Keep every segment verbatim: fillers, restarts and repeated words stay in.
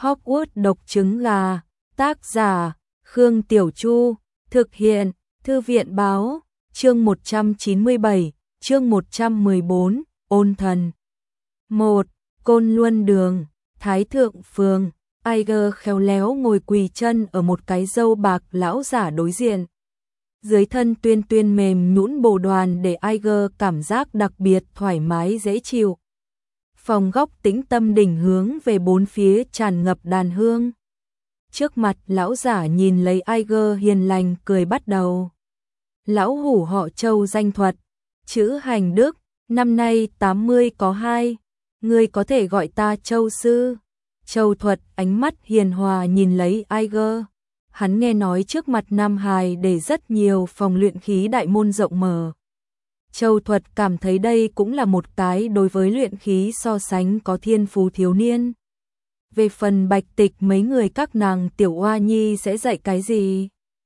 Hogwarts độc trứng gà, tác giả, Khương Tiểu Chu, thực hiện, Thư viện báo, chương một trăm chín mươi bảy, chương một trăm mười bốn, ôn thần. một. Côn Luân Đường, Thái Thượng Phường, Aiger khéo léo ngồi quỳ chân ở một cái râu bạc lão giả đối diện. Dưới thân tuyên tuyên mềm nhũn bồ đoàn để Aiger cảm giác đặc biệt thoải mái dễ chịu. Phòng góc tĩnh tâm đỉnh hướng về bốn phía tràn ngập đàn hương. Trước mặt lão giả nhìn lấy Aiger hiền lành cười bắt đầu. Lão hủ họ Châu danh Thuật, chữ Hành Đức, năm nay tám mươi có hai, ngươi có thể gọi ta Châu sư. Châu Thuật ánh mắt hiền hòa nhìn lấy Aiger. Hắn nghe nói trước mặt Nam Hải để rất nhiều phòng luyện khí đại môn rộng mở. Châu Thuật cảm thấy đây cũng là một cái đối với luyện khí so sánh có thiên phú thiếu niên. Về phần Bạch Tịch mấy người các nàng tiểu oa nhi sẽ dạy cái gì?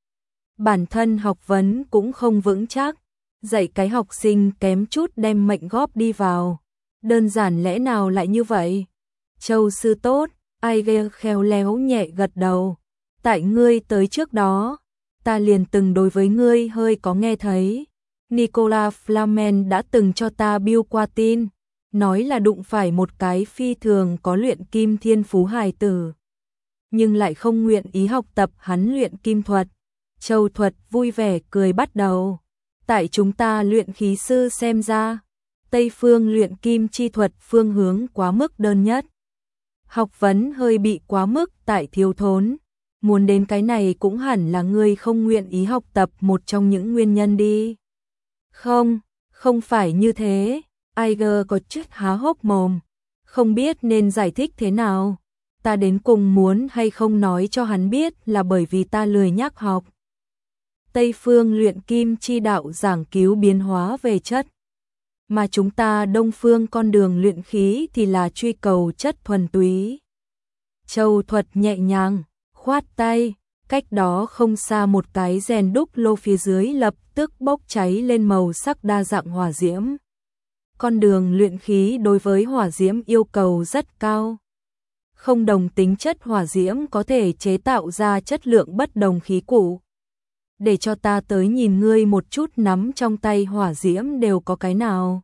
Bản thân học vấn cũng không vững chắc, dạy cái học sinh kém chút đem mệnh góp đi vào. Đơn giản lẽ nào lại như vậy? Châu sư tốt, Aiger khéo léo nhẹ gật đầu. Tại ngươi tới trước đó, ta liền từng đối với ngươi hơi có nghe thấy. Nicolas Flamel đã từng cho ta biêu qua tin, nói là đụng phải một cái phi thường có luyện kim thiên phú hài tử, nhưng lại không nguyện ý học tập hắn luyện kim thuật. Châu Thuật vui vẻ cười bắt đầu. Tại chúng ta luyện khí sư xem ra, Tây phương luyện kim chi thuật phương hướng quá mức đơn nhất. Học vấn hơi bị quá mức tại thiếu thốn. Muốn đến cái này cũng hẳn là ngươi không nguyện ý học tập một trong những nguyên nhân đi. Không, không phải như thế. Aiger có chút há hốc mồm, không biết nên giải thích thế nào. Ta đến cùng muốn hay không nói cho hắn biết là bởi vì ta lười nhác học. Tây phương luyện kim chi đạo giảng cứu biến hóa về chất, mà chúng ta đông phương con đường luyện khí thì là truy cầu chất thuần túy. Châu Thuật nhẹ nhàng khoát tay, cách đó không xa một cái rèn đúc lô phía dưới lập tức bốc cháy lên màu sắc đa dạng hỏa diễm. Con đường luyện khí đối với hỏa diễm yêu cầu rất cao. Không đồng tính chất hỏa diễm có thể chế tạo ra chất lượng bất đồng khí cụ. Để cho ta tới nhìn ngươi một chút nắm trong tay hỏa diễm đều có cái nào.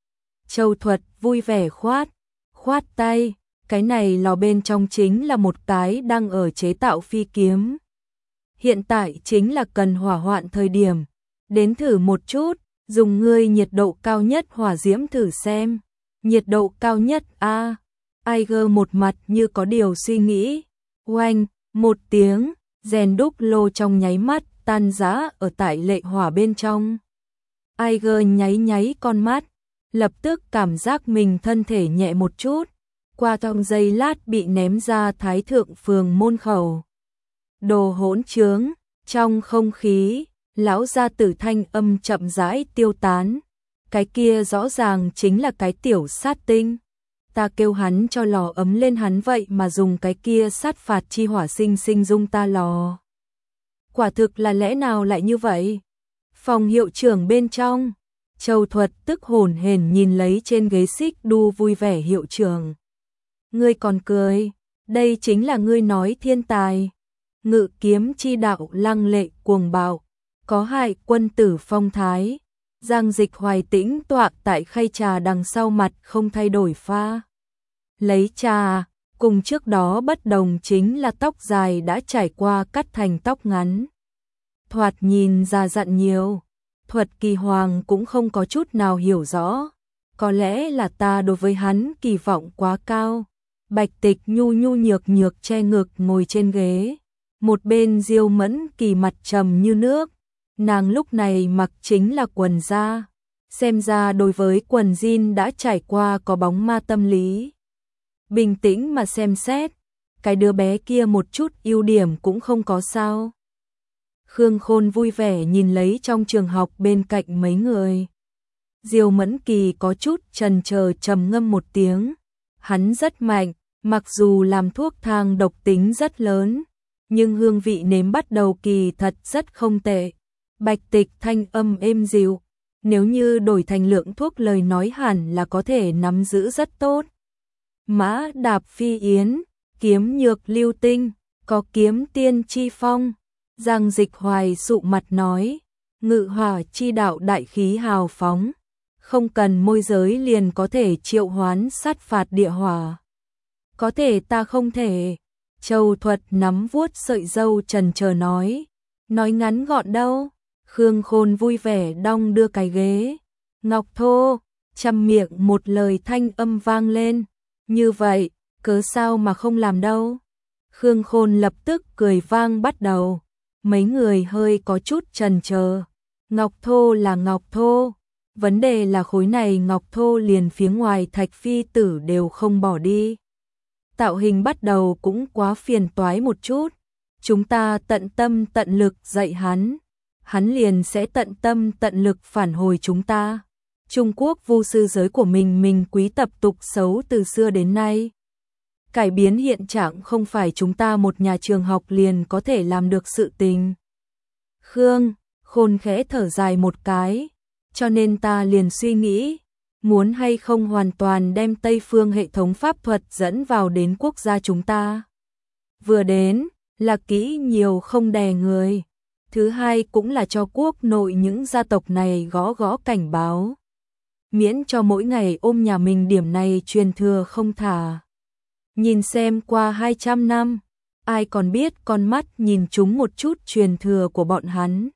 Châu Thuật vui vẻ khoát, khoát tay. Cái này lò bên trong chính là một cái đang ở chế tạo phi kiếm. Hiện tại chính là cần hỏa hoạn thời điểm. Đến thử một chút, dùng ngươi nhiệt độ cao nhất hỏa diễm thử xem. Nhiệt độ cao nhất a. À. Aiger một mặt như có điều suy nghĩ. Oanh, một tiếng, rèn đúc lô trong nháy mắt tan rã ở tại lệ hỏa bên trong. Aiger nháy nháy con mắt, lập tức cảm giác mình thân thể nhẹ một chút. Qua trong giây lát bị ném ra Thái Thượng Phường môn khẩu. Đồ hỗn trướng, trong không khí, lão gia tử thanh âm chậm rãi tiêu tán. Cái kia rõ ràng chính là cái tiểu sát tinh. Ta kêu hắn cho lò ấm lên hắn vậy mà dùng cái kia sát phạt chi hỏa sinh sinh dung ta lò. Quả thực là lẽ nào lại như vậy? Phòng hiệu trưởng bên trong, Châu Thuật tức hồn hển nhìn lấy trên ghế xích đu vui vẻ hiệu trưởng. Ngươi còn cười, đây chính là ngươi nói thiên tài. Ngự kiếm chi đạo lăng lệ cuồng bạo, có hại quân tử phong thái. Giang Dịch Hoài tĩnh tọa tại khay trà đằng sau mặt không thay đổi pha. Lấy trà, cùng trước đó bất đồng chính là tóc dài đã trải qua cắt thành tóc ngắn. Thoạt nhìn già dặn nhiều, Thuật Kỳ Hoàng cũng không có chút nào hiểu rõ. Có lẽ là ta đối với hắn kỳ vọng quá cao. Bạch Tịch nhu nhu nhược nhược che ngực ngồi trên ghế. Một bên Diêu Mẫn Kỳ mặt trầm như nước. Nàng lúc này mặc chính là quần da. Xem ra đối với quần jean đã trải qua có bóng ma tâm lý. Bình tĩnh mà xem xét, cái đứa bé kia một chút ưu điểm cũng không có sao. Khương Khôn vui vẻ nhìn lấy trong trường học bên cạnh mấy người. Diêu Mẫn Kỳ có chút chần chờ trầm ngâm một tiếng. Hắn rất mạnh, mặc dù làm thuốc thang độc tính rất lớn, nhưng hương vị nếm bắt đầu kỳ thật rất không tệ. Bạch Tịch thanh âm êm dịu, nếu như đổi thành lượng thuốc lời nói hẳn là có thể nắm giữ rất tốt. Mã Đạp Phi Yến, kiếm nhược lưu tinh, có kiếm tiên chi phong. Giang Dịch Hoài sụ mặt nói, ngự hỏa chi đạo đại khí hào phóng, không cần môi giới liền có thể triệu hoán sát phạt địa hỏa. Có thể ta không thể. Châu Thuật nắm vuốt sợi râu trần chờ nói, nói ngắn gọn đâu. Khương Khôn vui vẻ đong đưa cái ghế. Ngọc Thô, trăm miệng một lời thanh âm vang lên, như vậy, cớ sao mà không làm đâu. Khương Khôn lập tức cười vang bắt đầu. Mấy người hơi có chút chần chờ. Ngọc Thô là Ngọc Thô, vấn đề là khối này Ngọc Thô liền phía ngoài Thạch Phi Tử đều không bỏ đi. Tạo hình bắt đầu cũng quá phiền toái một chút. Chúng ta tận tâm tận lực dạy hắn, hắn liền sẽ tận tâm tận lực phản hồi chúng ta. Trung Quốc vu sư giới của mình mình quý tập tục xấu từ xưa đến nay. Cải biến hiện trạng không phải chúng ta một nhà trường học liền có thể làm được sự tình. Khương Khôn khẽ thở dài một cái, cho nên ta liền suy nghĩ, muốn hay không hoàn toàn đem Tây phương hệ thống pháp thuật dẫn vào đến quốc gia chúng ta. Vừa đến, là kỹ nhiều không đè người. Thứ hai cũng là cho quốc nội những gia tộc này gõ gõ cảnh báo. Miễn cho mỗi ngày ôm nhà mình điểm này truyền thừa không thả. Nhìn xem qua hai trăm năm, ai còn biết con mắt nhìn chúng một chút truyền thừa của bọn hắn.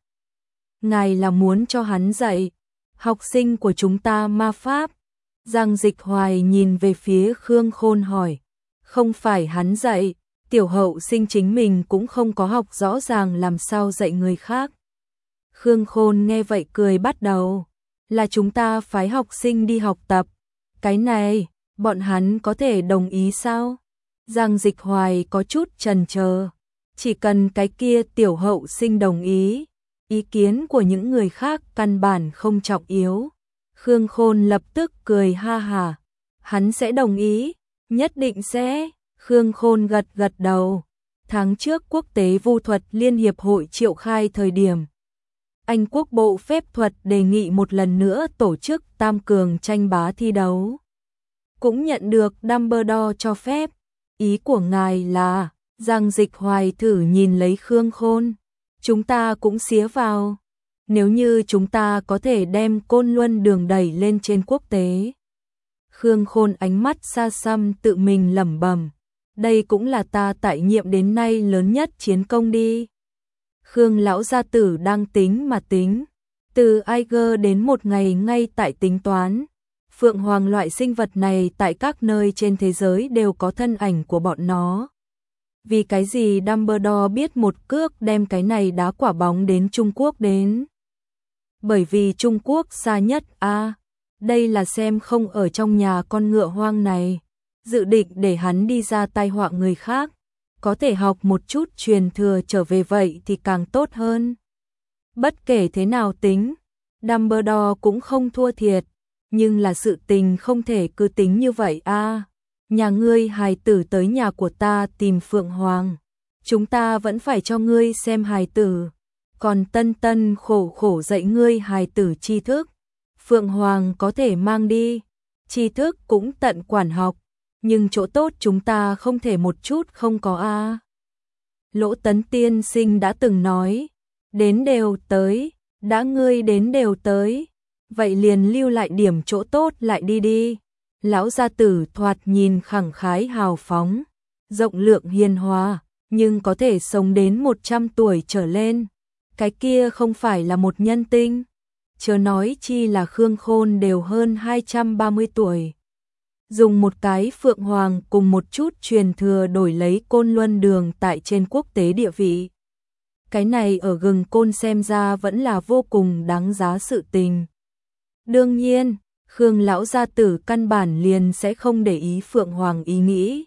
Ngài là muốn cho hắn dạy, học sinh của chúng ta ma pháp. Giang Dịch Hoài nhìn về phía Khương Khôn hỏi, không phải hắn dạy, tiểu hậu sinh chính mình cũng không có học rõ ràng làm sao dạy người khác. Khương Khôn nghe vậy cười bắt đầu, là chúng ta phái học sinh đi học tập. Cái này, bọn hắn có thể đồng ý sao? Giang Dịch Hoài có chút chần chờ, chỉ cần cái kia tiểu hậu sinh đồng ý, ý kiến của những người khác căn bản không trọng yếu. Khương Khôn lập tức cười ha hà, hắn sẽ đồng ý, nhất định sẽ. Khương Khôn gật gật đầu. Tháng trước Quốc tế Vu thuật Liên hiệp hội triệu khai thời điểm, Anh Quốc Bộ Phép thuật đề nghị một lần nữa tổ chức tam cường tranh bá thi đấu. Cũng nhận được Dumbledore cho phép. Ý của ngài là, Giang Dịch Hoài thử nhìn lấy Khương Khôn, chúng ta cũng xía vào. Nếu như chúng ta có thể đem Côn Luân đường đẩy lên trên quốc tế. Khương Khôn ánh mắt xa xăm tự mình lẩm bẩm, đây cũng là ta tại nhiệm đến nay lớn nhất chiến công đi. Khương lão gia tử đang tính mà tính, từ Aiger đến một ngày ngay tại tính toán. Phượng Hoàng loại sinh vật này tại các nơi trên thế giới đều có thân ảnh của bọn nó. Vì cái gì Dumbledore biết một cước đem cái này đá quả bóng đến Trung Quốc đến? Bởi vì Trung Quốc xa nhất a. À, đây là xem không ở trong nhà con ngựa hoang này, dự định để hắn đi ra tai họa người khác, có thể học một chút truyền thừa trở về vậy thì càng tốt hơn. Bất kể thế nào tính, Dumbledore cũng không thua thiệt, nhưng là sự tình không thể cứ tính như vậy a. À, nhà ngươi hài tử tới nhà của ta tìm Phượng Hoàng, chúng ta vẫn phải cho ngươi xem hài tử, còn tân tân khổ khổ dạy ngươi hài tử tri thức. Phượng Hoàng có thể mang đi, tri thức cũng tận quản học, nhưng chỗ tốt chúng ta không thể một chút không có a. À. Lỗ Tấn tiên sinh đã từng nói, đến đều tới, đã ngươi đến đều tới, vậy liền lưu lại điểm chỗ tốt lại đi đi. Lão gia tử thoạt nhìn khẳng khái hào phóng, rộng lượng hiền hòa, nhưng có thể sống đến một trăm tuổi trở lên. Cái kia không phải là một nhân tinh, chớ nói chi là Khương Khôn đều hơn hai trăm ba mươi tuổi. Dùng một cái Phượng Hoàng cùng một chút truyền thừa đổi lấy Côn Luân đường tại trên quốc tế địa vị. Cái này ở gừng Côn xem ra vẫn là vô cùng đáng giá sự tình. Đương nhiên, Khương lão gia tử căn bản liền sẽ không để ý Phượng Hoàng ý nghĩ.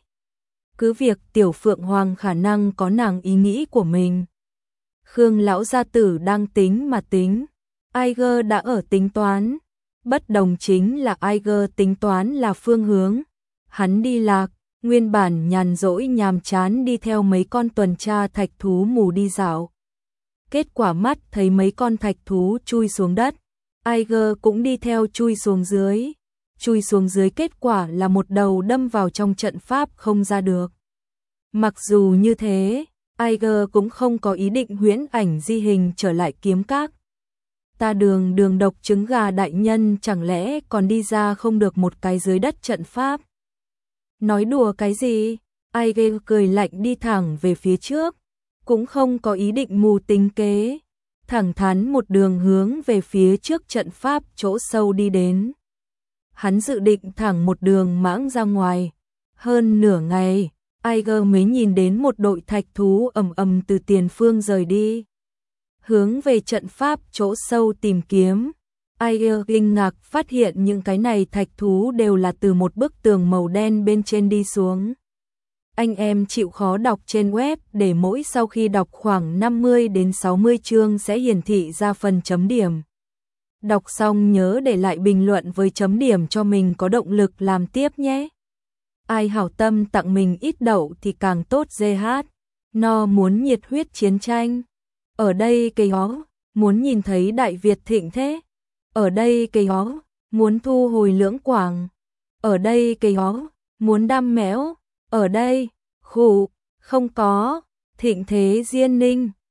Cứ việc tiểu Phượng Hoàng khả năng có nàng ý nghĩ của mình. Khương lão gia tử đang tính mà tính, Aiger đã ở tính toán, bất đồng chính là Aiger tính toán là phương hướng. Hắn đi lạc, nguyên bản nhàn rỗi nhàm chán đi theo mấy con tuần tra thạch thú mù đi dạo. Kết quả mắt thấy mấy con thạch thú chui xuống đất, Aiger cũng đi theo chui xuống dưới. Chui xuống dưới kết quả là một đầu đâm vào trong trận pháp không ra được. Mặc dù như thế, Aiger cũng không có ý định huyễn ảnh di hình trở lại kiếm các. Ta đường đường độc trứng gà đại nhân chẳng lẽ còn đi ra không được một cái dưới đất trận pháp. Nói đùa cái gì? Aiger cười lạnh đi thẳng về phía trước, cũng không có ý định mù tính kế, thẳng thắn một đường hướng về phía trước trận pháp chỗ sâu đi đến. Hắn dự định thẳng một đường mãng ra ngoài. Hơn nửa ngày, Aiger mới nhìn đến một đội thạch thú ầm ầm từ tiền phương rời đi, hướng về trận pháp chỗ sâu tìm kiếm. Aiger kinh ngạc phát hiện những cái này thạch thú đều là từ một bức tường màu đen bên trên đi xuống. Anh em chịu khó đọc trên web để mỗi sau khi đọc khoảng năm mươi đến sáu mươi chương sẽ hiển thị ra phần chấm điểm. Đọc xong nhớ để lại bình luận với chấm điểm cho mình có động lực làm tiếp nhé. Ai hảo tâm tặng mình ít đậu thì càng tốt giê hát. No muốn nhiệt huyết chiến tranh. Ở đây cây ó, muốn nhìn thấy Đại Việt thịnh thế. Ở đây cây ó, muốn thu hồi Lưỡng Quảng. Ở đây cây ó, muốn đam méo. Ở đây, khủ, không có, thịnh thế Diên Ninh.